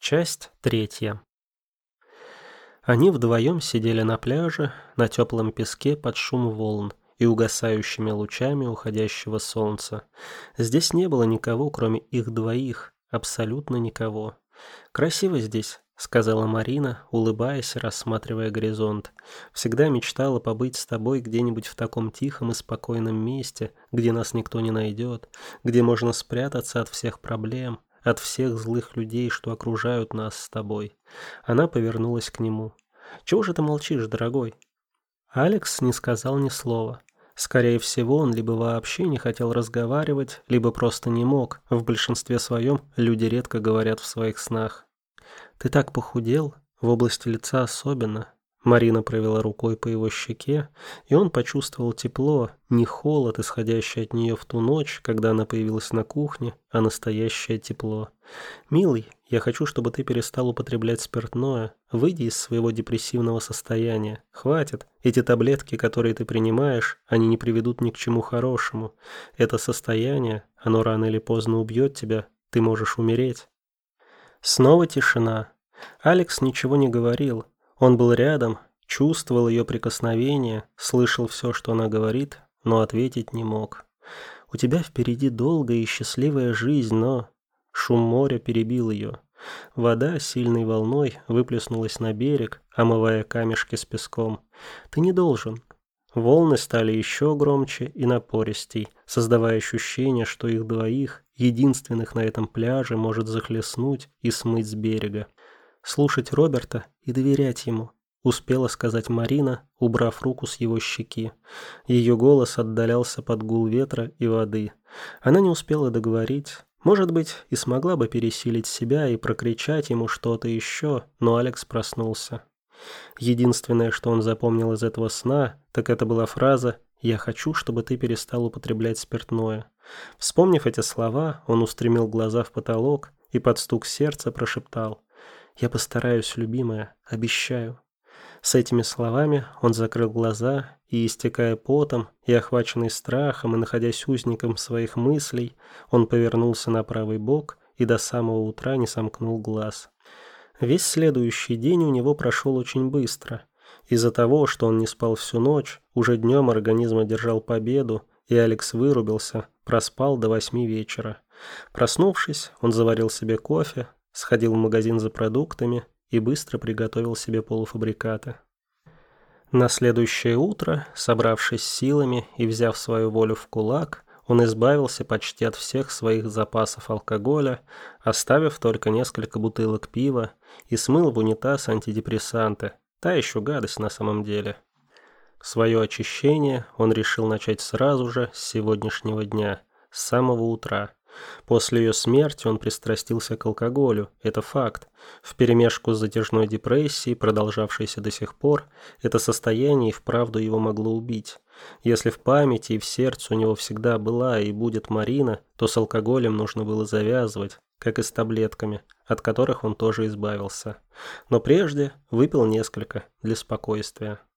Часть третья. Они вдвоем сидели на пляже, на теплом песке под шум волн и угасающими лучами уходящего солнца. Здесь не было никого, кроме их двоих, абсолютно никого. «Красиво здесь», — сказала Марина, улыбаясь и рассматривая горизонт. «Всегда мечтала побыть с тобой где-нибудь в таком тихом и спокойном месте, где нас никто не найдет, где можно спрятаться от всех проблем, от всех злых людей, что окружают нас с тобой». Она повернулась к нему. «Чего же ты молчишь, дорогой?» Алекс не сказал ни слова. Скорее всего, он либо вообще не хотел разговаривать, либо просто не мог. В большинстве своем люди редко говорят в своих снах. «Ты так похудел, в области лица особенно». Марина провела рукой по его щеке, и он почувствовал тепло, не холод, исходящий от нее в ту ночь, когда она появилась на кухне, а настоящее тепло. «Милый, я хочу, чтобы ты перестал употреблять спиртное. Выйди из своего депрессивного состояния. Хватит. Эти таблетки, которые ты принимаешь, они не приведут ни к чему хорошему. Это состояние, оно рано или поздно убьет тебя. Ты можешь умереть». Снова тишина. Алекс ничего не говорил. Он был рядом, чувствовал ее прикосновение, слышал все, что она говорит, но ответить не мог. «У тебя впереди долгая и счастливая жизнь, но...» Шум моря перебил ее. Вода сильной волной выплеснулась на берег, омывая камешки с песком. «Ты не должен». Волны стали еще громче и напористей, создавая ощущение, что их двоих, единственных на этом пляже, может захлестнуть и смыть с берега. «Слушать Роберта и доверять ему», — успела сказать Марина, убрав руку с его щеки. Ее голос отдалялся под гул ветра и воды. Она не успела договорить. Может быть, и смогла бы пересилить себя и прокричать ему что-то еще, но Алекс проснулся. Единственное, что он запомнил из этого сна, так это была фраза «Я хочу, чтобы ты перестал употреблять спиртное». Вспомнив эти слова, он устремил глаза в потолок и под стук сердца прошептал: «Я постараюсь, любимая, обещаю». С этими словами он закрыл глаза и, истекая потом, и охваченный страхом, и находясь узником своих мыслей, он повернулся на правый бок и до самого утра не сомкнул глаз. Весь следующий день у него прошел очень быстро. Из-за того, что он не спал всю ночь, уже днем организм одержал победу, и Алекс вырубился, проспал до 8 вечера. Проснувшись, он заварил себе кофе, сходил в магазин за продуктами и быстро приготовил себе полуфабрикаты. На следующее утро, собравшись силами и взяв свою волю в кулак, он избавился почти от всех своих запасов алкоголя, оставив только несколько бутылок пива, и смыл в унитаз антидепрессанты. Та еще гадость на самом деле. Свое очищение он решил начать сразу же, с сегодняшнего дня, с самого утра. После ее смерти он пристрастился к алкоголю, это факт. Вперемешку с затяжной депрессией, продолжавшейся до сих пор, это состояние и вправду его могло убить. Если в памяти и в сердце у него всегда была и будет Марина, то с алкоголем нужно было завязывать, как и с таблетками, от которых он тоже избавился. Но прежде выпил несколько для спокойствия.